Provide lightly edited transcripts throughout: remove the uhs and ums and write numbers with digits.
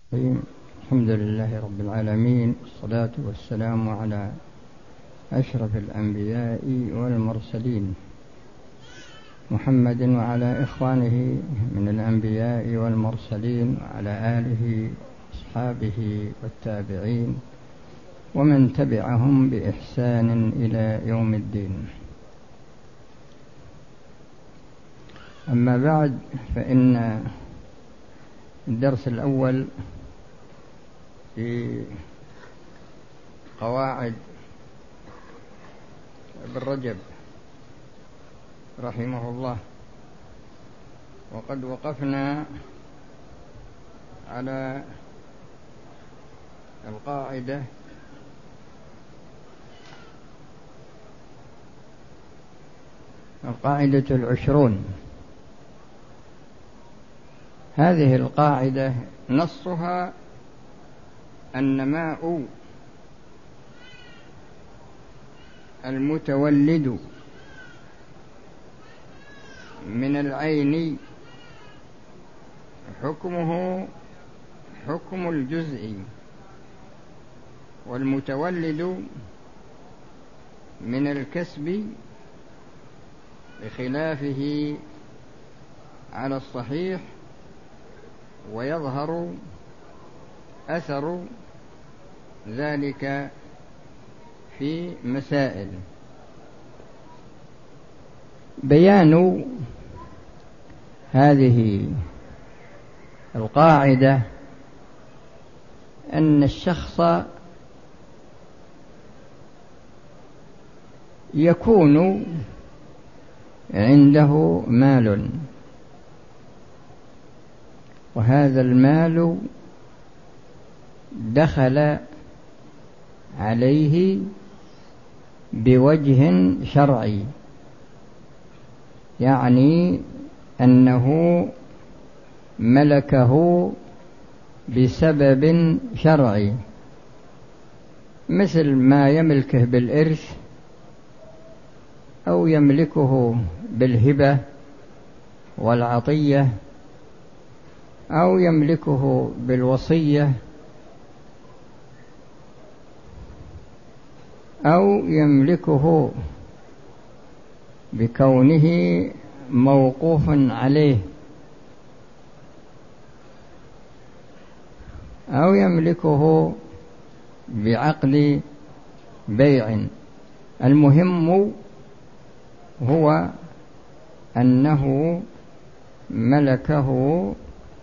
الحمد لله رب العالمين، والصلاة والسلام على أشرف الأنبياء والمرسلين محمد وعلى إخوانه من الأنبياء والمرسلين وعلى آله وأصحابه والتابعين ومن تبعهم بإحسان إلى يوم الدين. أما بعد، فإن الدرس الأول في قواعد ابن رجب رحمه الله، وقد وقفنا على القاعدة العشرون. هذه القاعدة نصها النماء المتولد من العين حكمه حكم الجزء، والمتولد من الكسب بخلافه على الصحيح، ويظهر أثر ذلك في مسائل. بيان هذه القاعدة أن الشخص يكون عنده مال، وهذا المال دخل عليه بوجه شرعي، يعني أنه ملكه بسبب شرعي، مثل ما يملكه بالإرث أو يملكه بالهبة والعطية أو يملكه بالوصية أو يملكه بكونه موقوف عليه أو يملكه بعقد بيع. المهم هو أنه ملكه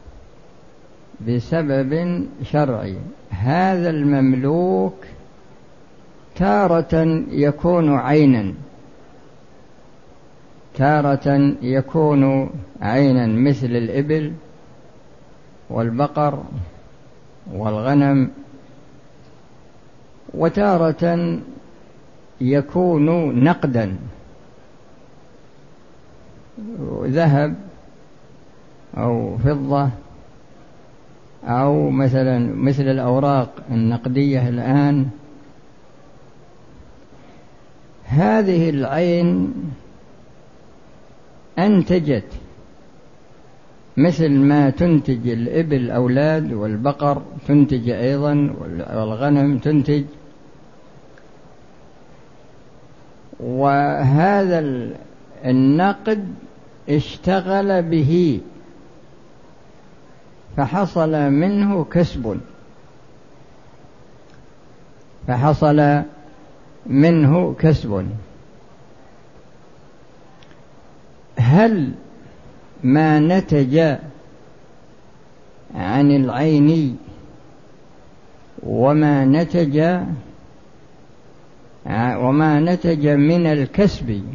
بسبب شرعي. هذا المملوك تارة يكون عينا، تارة يكون عينا مثل الإبل والبقر والغنم، وتارة يكون نقدا، ذهب أو فضة أو مثل الأوراق النقدية الآن. هذه العين أنتجت مثل ما تنتج الإبل الأولاد، والبقر تنتج أيضا، والغنم تنتج. وهذا النقد اشتغل به فحصل منه كسب، هل ما نتج عن العين وما نتج من الكسب،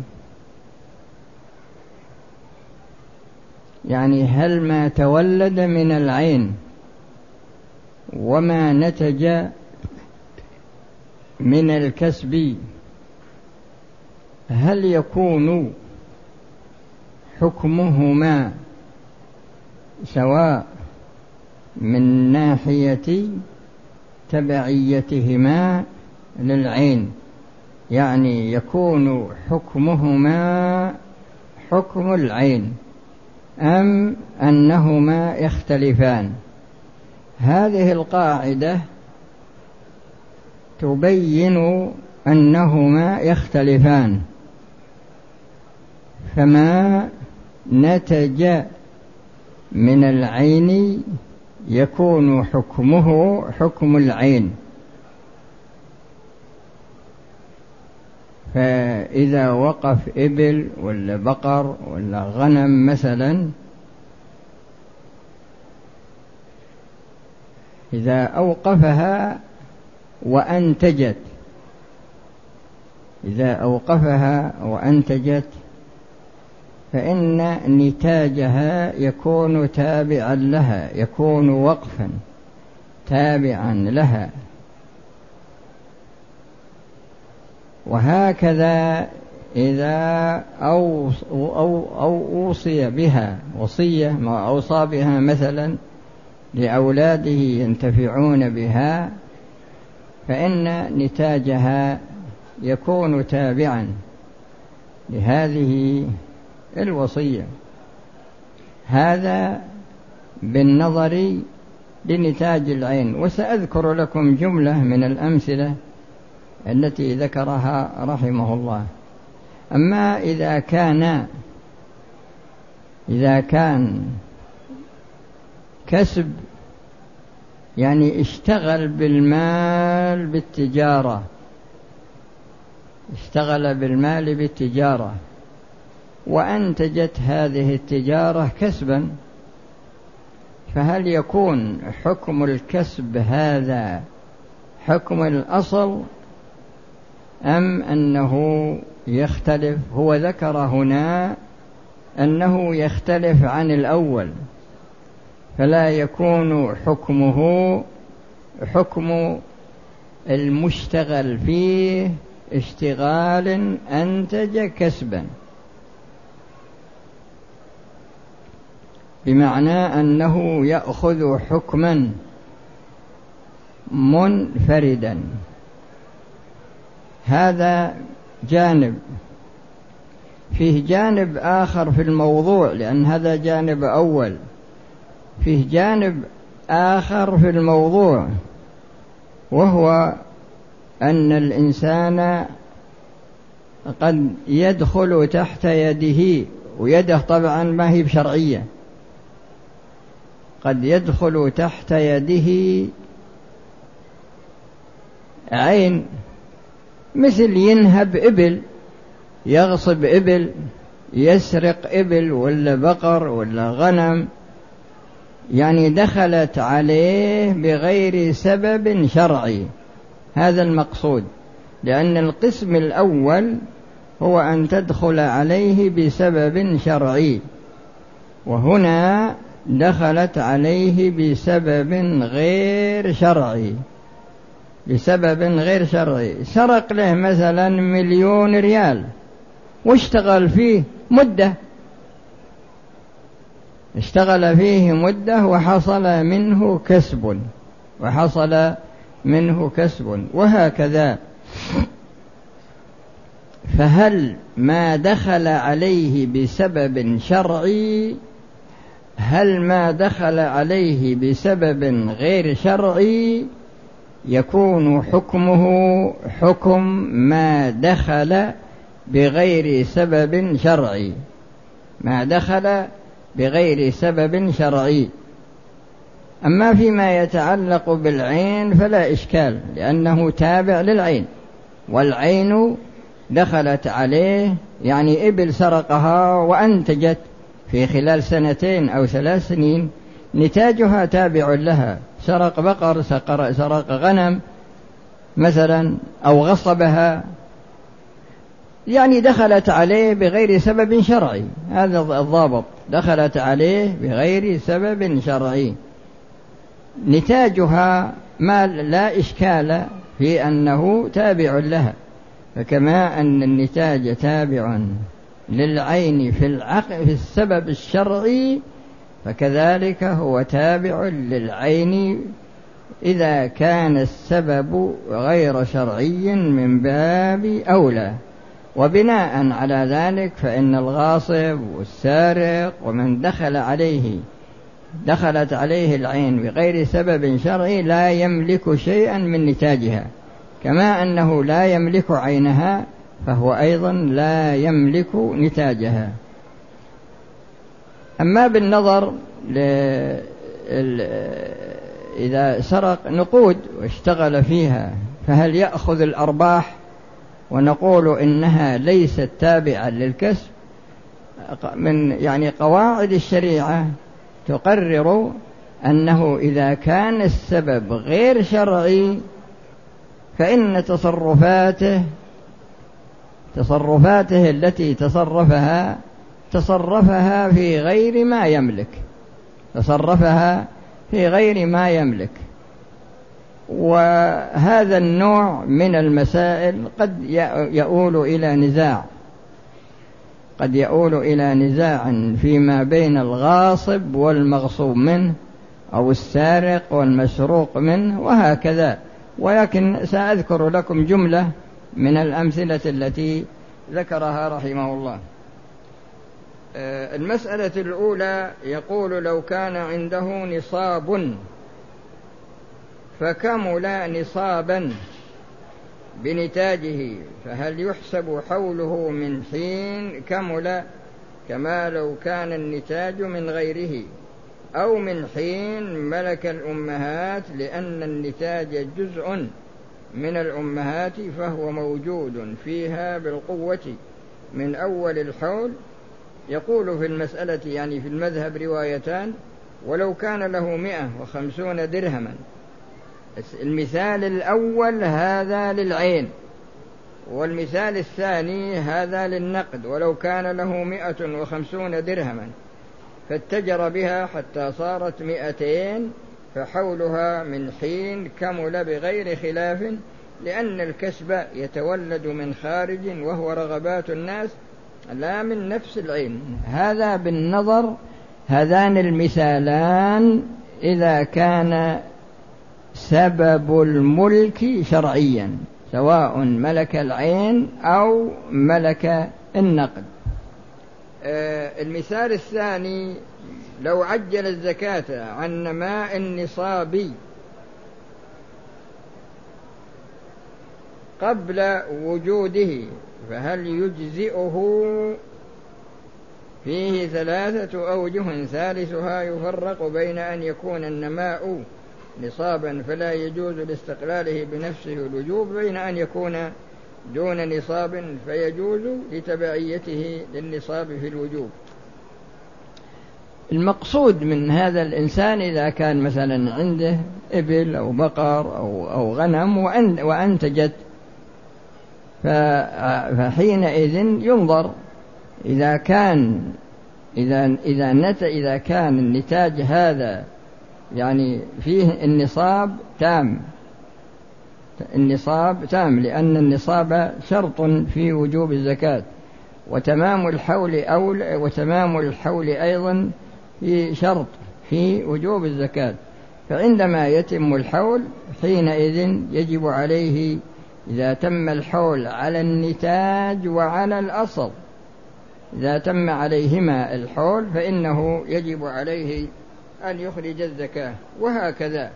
يعني هل ما تولد من العين وما نتج من الكسب هل يكون حكمهما سواء من ناحية تبعيتهما للعين، يعني يكون حكمهما حكم العين، أم أنهما يختلفان؟ هذه القاعدة تبين أنهما يختلفان، فما نتج من العين يكون حكمه حكم العين. فإذا وقف إبل ولا بقر ولا غنم مثلا، إذا أوقفها وأنتجت فإن نتاجها يكون تابعا لها، يكون وقفا تابعا لها. وهكذا إذا أوصي بها وصية، ما أوصى بها مثلا لأولاده ينتفعون بها، فإن نتاجها يكون تابعا لهذه الوصية. هذا بالنظر لنتاج العين. وسأذكر لكم جملة من الأمثلة التي ذكرها رحمه الله. أما إذا كان كسب، يعني اشتغل بالمال بالتجارة وأنتجت هذه التجارة كسبا، فهل يكون حكم الكسب هذا حكم الأصل أم أنه يختلف؟ هو ذكر هنا أنه يختلف عن الأول، فلا يكون حكمه حكم المشتغل فيه اشتغال أنتج كسبا، بمعنى أنه يأخذ حكما منفردا. هذا جانب. فيه جانب آخر في الموضوع، لأن هذا جانب أول. فيه جانب آخر في الموضوع، وهو أن الإنسان قد يدخل تحت يده، ويده طبعا ما هي بشرعية، قد يدخل تحت يده عين، مثل ينهب إبل، يغصب إبل، يسرق إبل ولا بقر ولا غنم، يعني دخلت عليه بغير سبب شرعي. هذا المقصود، لأن القسم الأول هو أن تدخل عليه بسبب شرعي، وهنا دخلت عليه بسبب غير شرعي. سرق له مثلا 1,000,000 ريال واشتغل فيه مدة، وحصل منه كسب، وهكذا. فهل ما دخل عليه بسبب غير شرعي يكون حكمه حكم ما دخل بغير سبب شرعي. أما فيما يتعلق بالعين فلا إشكال، لأنه تابع للعين، والعين دخلت عليه، يعني إبل سرقها وأنتجت في خلال 2 أو 3 سنين، نتاجها تابع لها. سرق بقر، سرق غنم مثلا، أو غصبها، يعني دخلت عليه بغير سبب شرعي. هذا الضابط، دخلت عليه بغير سبب شرعي، نتاجها ما لا إشكال في أنه تابع لها. فكما أن النتاج تابع للعين في السبب الشرعي، فكذلك هو تابع للعين إذا كان السبب غير شرعي من باب أولى. وبناء على ذلك فإن الغاصب والسارق ومن دخل عليه دخلت عليه العين بغير سبب شرعي لا يملك شيئا من نتاجها، كما أنه لا يملك عينها فهو أيضا لا يملك نتاجها. أما بالنظر إذا سرق نقود واشتغل فيها فهل يأخذ الأرباح ونقول إنها ليست تابعة للكسب؟ من قواعد الشريعة تقرر أنه إذا كان السبب غير شرعي فإن تصرفاته التي تصرفها في غير ما يملك. وهذا النوع من المسائل قد يؤول إلى نزاع فيما بين الغاصب والمغصوب منه أو السارق والمسروق منه وهكذا، ولكن سأذكر لكم جملة من الأمثلة التي ذكرها رحمه الله. المسألة الأولى يقول: لو كان عنده نصاب فكمل نصابا بنتاجه فهل يحسب حوله من حين كمل كما لو كان النتاج من غيره أو من حين ملك الأمهات، لأن النتاج جزء من الأمهات فهو موجود فيها بالقوة من أول الحول؟ يقول في المسألة في المذهب روايتان: ولو كان له 150 درهما. المثال الأول هذا للعين، والمثال الثاني هذا للنقد. ولو كان له 150 درهما فاتجر بها حتى صارت 200 فحولها من حين كمل بغير خلاف، لأن الكسب يتولد من خارج وهو رغبات الناس لا من نفس العين. هذا بالنظر هذان المثالان إذا كان سبب الملك شرعيا، سواء ملك العين أو ملك النقد. المثال الثاني: لو عجل الزكاة عن نماء النصاب قبل وجوده فهل يجزئه؟ فيه 3 أوجه، ثالثها يفرق بين أن يكون النماء نصابا فلا يجوز لاستقلاله بنفسه الوجوب، بين أن يكون دون نصاب فيجوز لتبعيته للنصاب في الوجوب. المقصود من هذا الإنسان إذا كان مثلا عنده إبل أو بقر أو غنم وأنتجت، فحينئذ ينظر إذا كان النتاج هذا فيه النصاب تام، لأن النصاب شرط في وجوب الزكاة، وتمام الحول أيضا في شرط في وجوب الزكاة. فعندما يتم الحول حينئذ يجب عليه، إذا تم الحول على النتاج وعلى الأصل، إذا تم عليهما الحول فإنه يجب عليه أن يخرج الزكاة، وهكذا.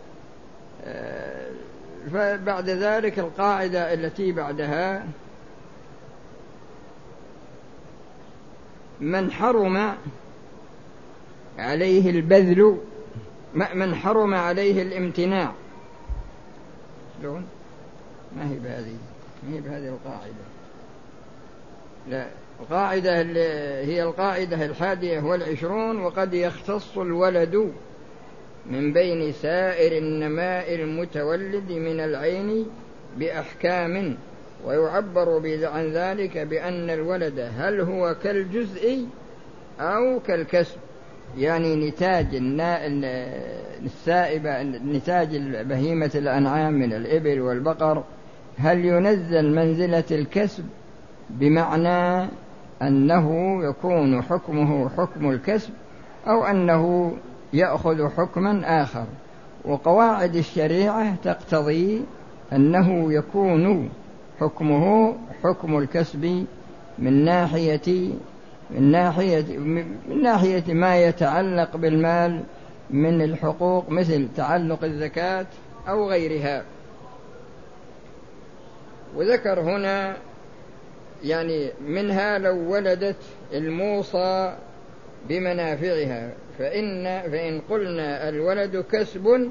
فبعد ذلك القاعدة التي بعدها: من حرم عليه البذل، من حرم عليه الامتناع. شلون؟ ما هي بهذه القاعدة، لا، القاعدة هي القاعدة 21. وقد يختص الولد من بين سائر النماء المتولد من العين بأحكام، ويعبر عن ذلك بأن الولد هل هو كالجزء أو كالكسب، نتاج السائبة، نتاج بهيمة الأنعام من الإبل والبقر، هل ينزل منزلة الكسب بمعنى أنه يكون حكمه حكم الكسب، أو أنه يأخذ حكما آخر؟ وقواعد الشريعة تقتضي أنه يكون حكمه حكم الكسب من ناحية ما يتعلق بالمال من الحقوق مثل تعلق الزكاة أو غيرها. وذكر هنا يعني منها لو ولدت الموصى بمنافعها فإن قلنا الولد كسب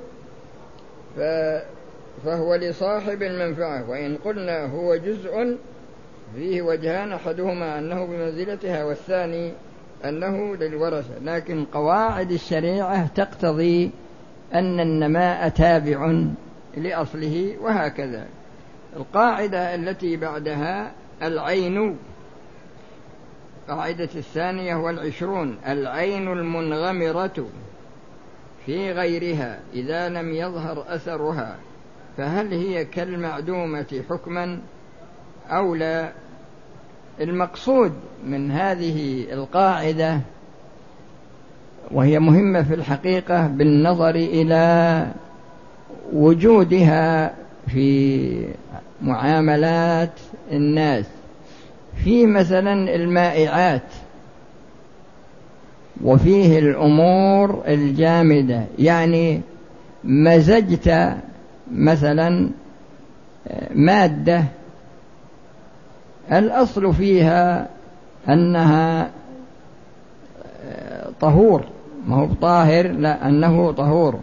فهو لصاحب المنفعة، وإن قلنا هو جزء فيه وجهان، أحدهما أنه بمنزلتها والثاني أنه للورثة. لكن قواعد الشريعة تقتضي أن النماء تابع لأصله، وهكذا. القاعدة التي بعدها العين، قاعدة 22، العين المنغمرة في غيرها إذا لم يظهر أثرها فهل هي كالمعدومة حكما أو لا؟ المقصود من هذه القاعدة، وهي مهمة في الحقيقة بالنظر إلى وجودها في معاملات الناس، في مثلا المائعات، وفيه الأمور الجامدة، يعني مزجت مثلا مادة الأصل فيها أنها طهور، ما هو طاهر، لا أنه طهور،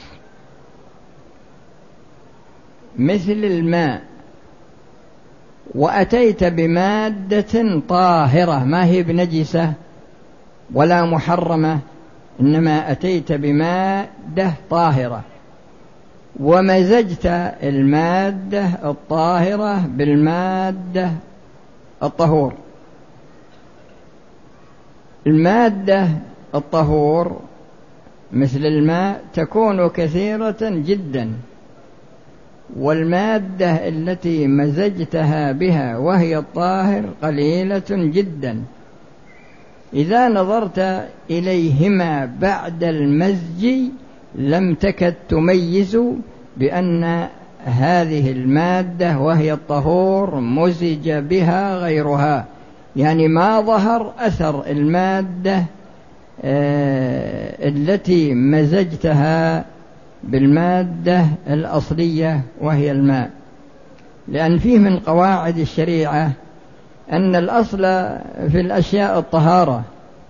مثل الماء، وأتيت بمادة طاهرة ما هي بنجسة ولا محرمة، إنما أتيت بمادة طاهرة ومزجت المادة الطاهرة بالمادة الطهور. المادة الطهور مثل الماء تكون كثيرة جدا، والمادة التي مزجتها بها وهي الطاهر قليلة جدا. إذا نظرت إليهما بعد المزج لم تكد تميز بأن هذه المادة وهي الطهور مزج بها غيرها، يعني ما ظهر أثر المادة التي مزجتها بالمادة الأصلية وهي الماء. لأن فيه من قواعد الشريعة أن الأصل في الأشياء الطهارة،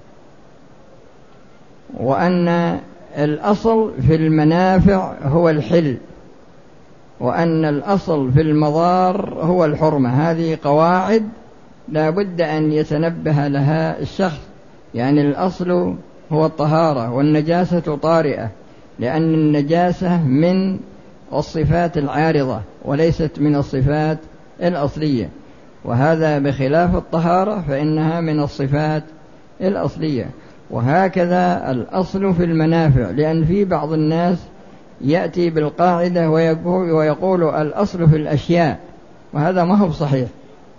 وأن الأصل في المنافع هو الحل، وأن الأصل في المضار هو الحرمة. هذه قواعد لا بد أن يتنبه لها الشخص، يعني الأصل هو الطهارة، والنجاسة طارئة، لأن النجاسة من الصفات العارضة وليست من الصفات الأصلية، وهذا بخلاف الطهارة فإنها من الصفات الأصلية. وهكذا الأصل في المنافع، لأن في بعض الناس يأتي بالقاعدة ويقول الأصل في الأشياء، وهذا ما هو صحيح.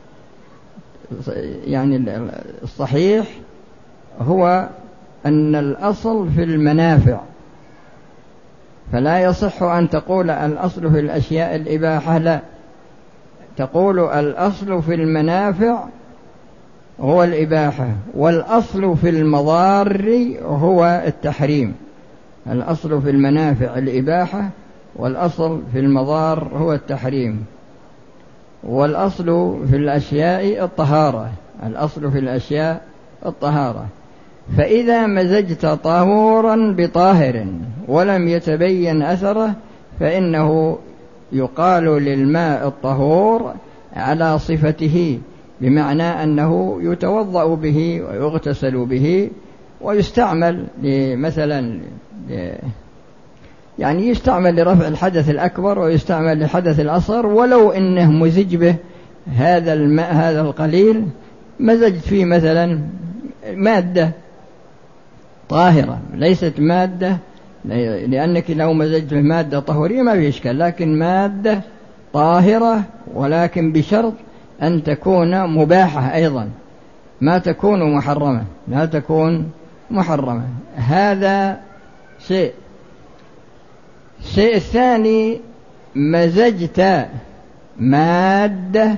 يعني الصحيح هو أن الأصل في المنافع، فلا يصح أن تقول الأصل في الأشياء الإباحة، لا، تقول الأصل في المنافع هو الإباحة، والأصل في المضار هو التحريم. الأصل في المنافع الإباحة، والأصل في المضار هو التحريم. والأصل في الأشياء الطهارة، الأصل في الأشياء الطهارة. فإذا مزجت طهورا بطاهر ولم يتبين أثره فإنه يقال للماء الطهور على صفته، بمعنى أنه يتوضأ به ويغتسل به ويستعمل مثلا يعني يستعمل لرفع الحدث الأكبر ويستعمل لحدث الأصغر، ولو إنه مزج به هذا الماء هذا القليل، مزجت فيه مثلا مادة طاهرة ليست مادة، لأنك لو مزجت به مادة طهورية ما في إشكال، لكن مادة طاهرة، ولكن بشرط أن تكون مباحة أيضا، ما تكون محرمة، لا تكون محرمة. هذا شيء. الشيء الثاني، مزجت مادة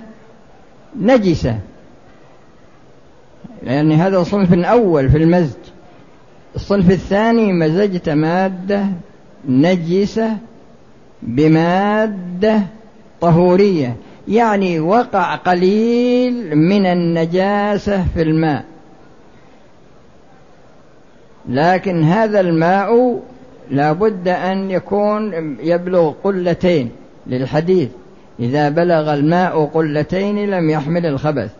نجسة، لأن هذا صنف أول في المزج، الصنف الثاني مزجت مادة نجسة بمادة طهورية، يعني وقع قليل من النجاسة في الماء، لكن هذا الماء لا بد أن يكون يبلغ قلتين للحديث، إذا بلغ الماء قلتين لم يحمل الخبث.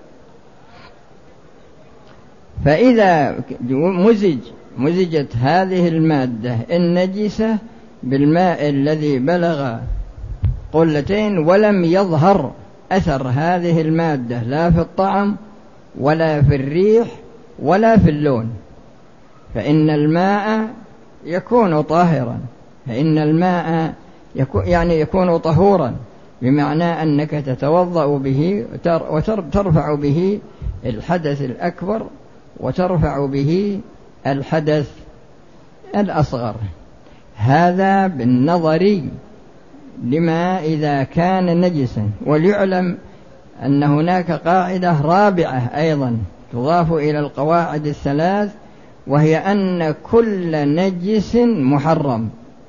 فإذا مزجت هذه المادة النجسة بالماء الذي بلغ قلتين ولم يظهر أثر هذه المادة لا في الطعم ولا في الريح ولا في اللون، فإن الماء يكون طاهرا، فإن الماء يكون طهورا، بمعنى أنك تتوضأ به وترفع به الحدث الأكبر وترفع به الحدث الأصغر. هذا بالنظر لما إذا كان نجسا. وليعلم أن هناك قاعدة رابعة أيضا تضاف إلى القواعد الثلاث، وهي أن كل نجس محرم،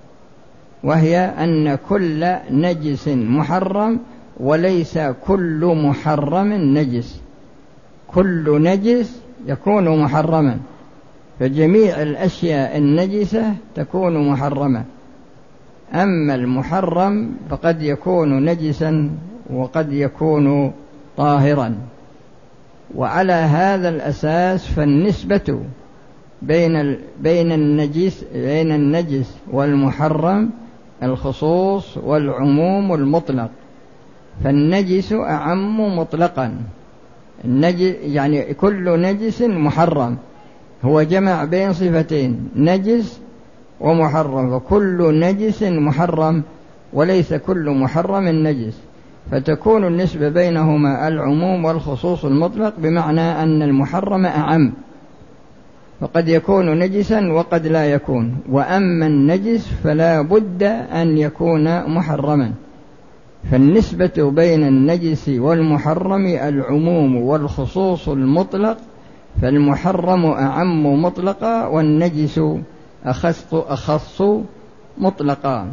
وليس كل محرم نجس. كل نجس يكون محرما، فجميع الأشياء النجسة تكون محرمة، أما المحرم فقد يكون نجسا وقد يكون طاهرا. وعلى هذا الأساس فالنسبة بين النجس والمحرم الخصوص والعموم المطلق، فالنجس أعم مطلقا، يعني كل نجس محرم، هو جمع بين صفتين نجس ومحرم، وكل نجس محرم وليس كل محرم نجس، فتكون النسبة بينهما العموم والخصوص المطلق، بمعنى أن المحرم أعم، فقد يكون نجسا وقد لا يكون، وأما النجس فلا بد أن يكون محرما. فالنسبة بين النجس والمحرم العموم والخصوص المطلق، فالمحرم أعم مطلقا والنجس أخص مطلقا.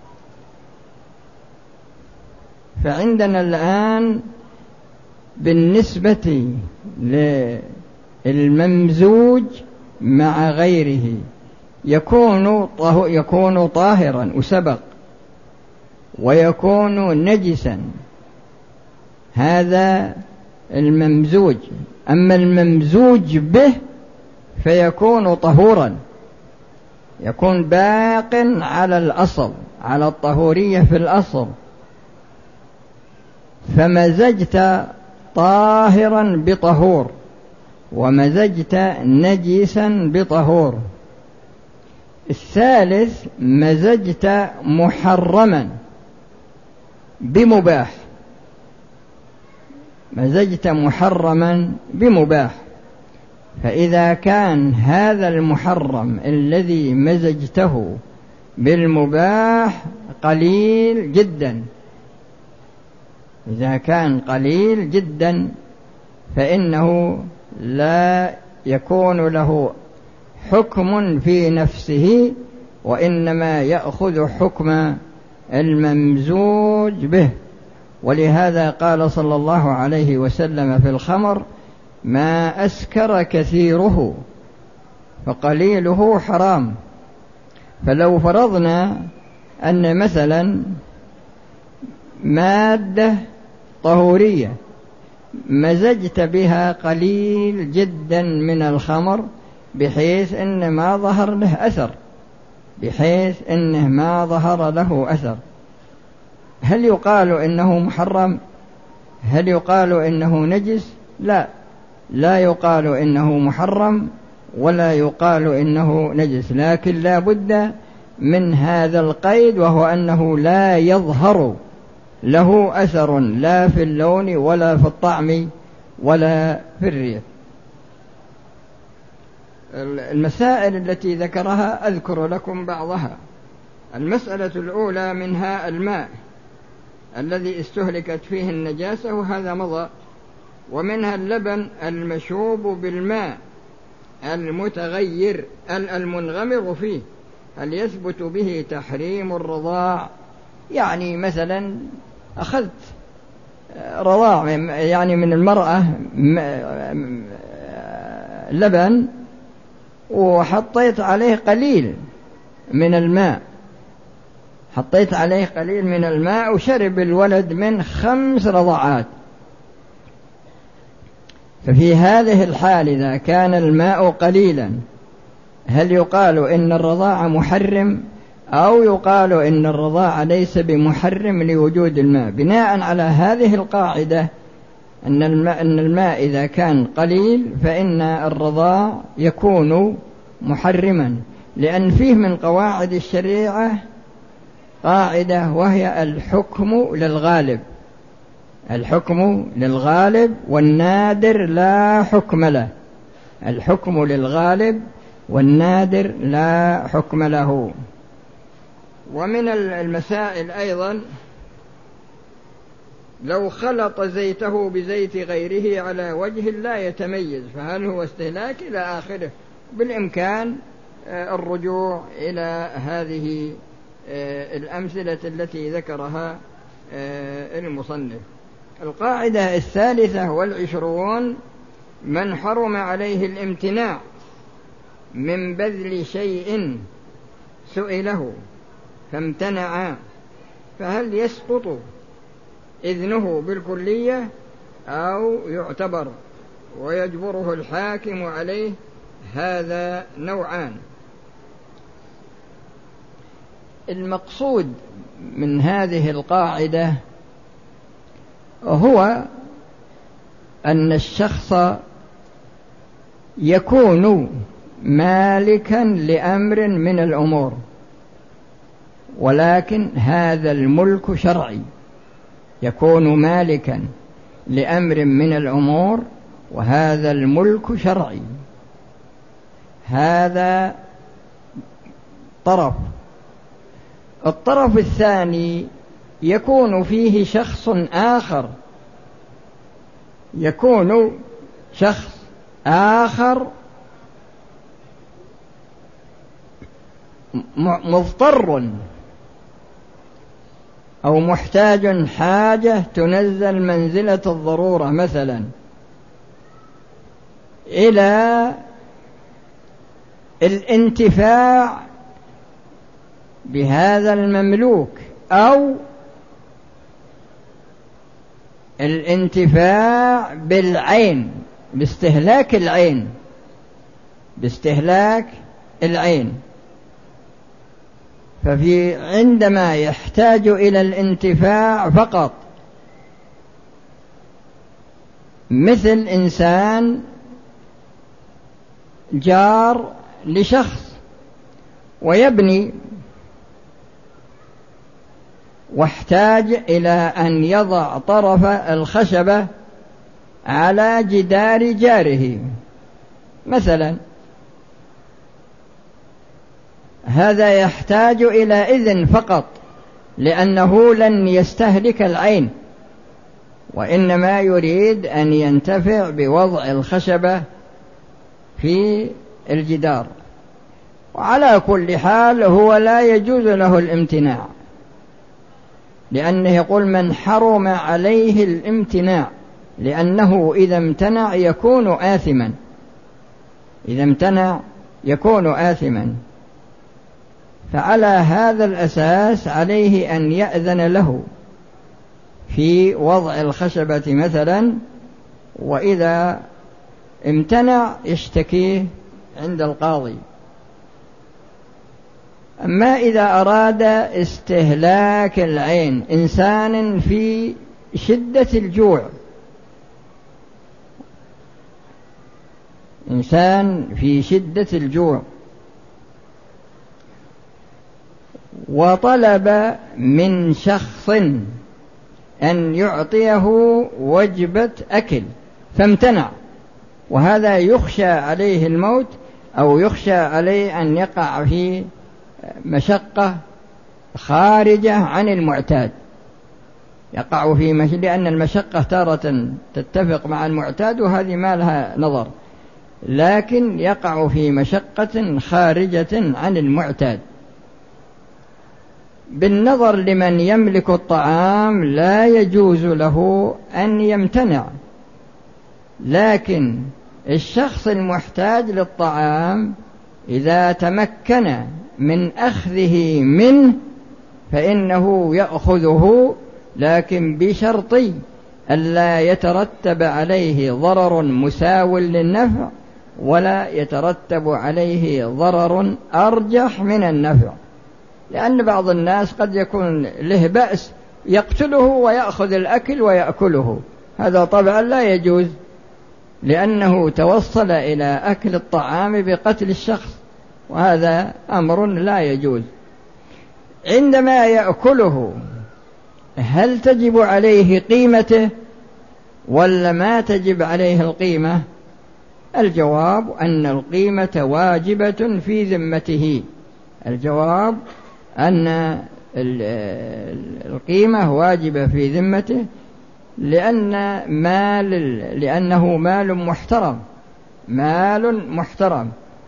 فعندنا الآن بالنسبة للممزوج مع غيره يكون طاهرا وسبق، ويكون نجسا، هذا الممزوج. أما الممزوج به فيكون طهورا، يكون باق على الأصل، على الطهورية في الأصل. فمزجت طاهرا بطهور ومزجت نجسا بطهور. الثالث مزجت محرما بمباح، مزجت محرما بمباح. فإذا كان هذا المحرم الذي مزجته بالمباح قليل جدا، إذا كان قليل جدا فإنه لا يكون له حكم في نفسه، وإنما يأخذ حكم الممزوج به. ولهذا قال صلى الله عليه وسلم في الخمر: ما أسكر كثيره فقليله حرام. فلو فرضنا أن مثلا مادة طهورية مزجت بها قليل جدا من الخمر بحيث إن ما ظهر له أثر، هل يقال إنه محرم؟ هل يقال إنه نجس؟ لا يقال إنه محرم ولا يقال إنه نجس، لكن لا بد من هذا القيد، وهو أنه لا يظهر له أثر لا في اللون ولا في الطعم ولا في الريح. المسائل التي ذكرها أذكر لكم بعضها. المسألة الأولى منها الماء الذي استهلكت فيه النجاسة، وهذا مضى. ومنها اللبن المشوب بالماء المتغير المنغمر فيه هل يثبت به تحريم الرضاع؟ يعني مثلا أخذت رضاع يعني من المرأة لبن وحطيت عليه قليل من الماء، حطيت عليه قليل من الماء وشرب الولد من 5 رضعات، ففي هذه الحال إذا كان الماء قليلا هل يقال إن الرضاعة محرم أو يقال إن الرضاعة ليس بمحرم لوجود الماء؟ بناء على هذه القاعدة أن الماء إذا كان قليل فإن الرضاع يكون محرما، لأن فيه من قواعد الشريعة قاعدة وهي الحكم للغالب، الحكم للغالب والنادر لا حكم له، الحكم للغالب والنادر لا حكم له. ومن المسائل أيضا لو خلط زيته بزيت غيره على وجه لا يتميز فهل هو استهلاك إلى آخره. بالإمكان الرجوع إلى هذه الأمثلة التي ذكرها المصنف. القاعدة 23: من حرم عليه الامتناع من بذل شيء سئله فامتنع فهل يسقط إذنه بالكلية أو يعتبر ويجبره الحاكم عليه؟ هذا نوعان. المقصود من هذه القاعدة هو أن الشخص يكون مالكا لأمر من الأمور، ولكن هذا الملك شرعي، يكون مالكا لأمر من الأمور وهذا الملك شرعي. هذا طرف. الطرف الثاني يكون فيه شخص آخر، يكون شخص آخر مضطر أو محتاج حاجة تنزل منزلة الضرورة مثلا إلى الانتفاع بهذا المملوك أو الانتفاع بالعين، باستهلاك العين، باستهلاك العين. عندما يحتاج إلى الانتفاع فقط، مثل إنسان جار لشخص ويبني واحتاج إلى أن يضع طرف الخشبة على جدار جاره مثلا، هذا يحتاج إلى إذن فقط لأنه لن يستهلك العين، وإنما يريد أن ينتفع بوضع الخشبة في الجدار. وعلى كل حال هو لا يجوز له الامتناع، لأنه يقول من حرم عليه الامتناع، لأنه إذا امتنع يكون آثما، إذا امتنع يكون آثما. فعلى هذا الأساس عليه أن يأذن له في وضع الخشبة مثلا، وإذا امتنع يشتكيه عند القاضي. أما إذا أراد استهلاك العين، إنسان في شدة الجوع، إنسان في شدة الجوع وطلب من شخص أن يعطيه وجبة أكل فامتنع، وهذا يخشى عليه الموت أو يخشى عليه أن يقع في مشقة خارجة عن المعتاد، يقع في لأن المشقة تارة تتفق مع المعتاد وهذه ما لها نظر. لكن يقع في مشقة خارجة عن المعتاد. بالنظر لمن يملك الطعام لا يجوز له أن يمتنع، لكن الشخص المحتاج للطعام إذا تمكن من أخذه منه فإنه يأخذه، لكن بشرط ألا يترتب عليه ضرر مساو للنفع ولا يترتب عليه ضرر أرجح من النفع، لأن بعض الناس قد يكون له بأس يقتله ويأخذ الأكل ويأكله، هذا طبعا لا يجوز، لأنه توصل إلى أكل الطعام بقتل الشخص، وهذا أمر لا يجوز. عندما يأكله هل تجب عليه قيمته ولا ما تجب عليه القيمة؟ الجواب أن القيمة واجبة في ذمته، الجواب أن القيمة واجبة في ذمته، لأنه مال محترم، مال محترم.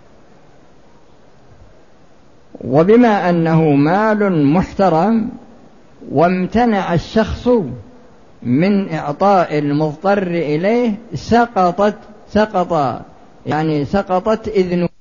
وبما أنه مال محترم وامتنع الشخص من إعطاء المضطر إليه سقطت إذنه.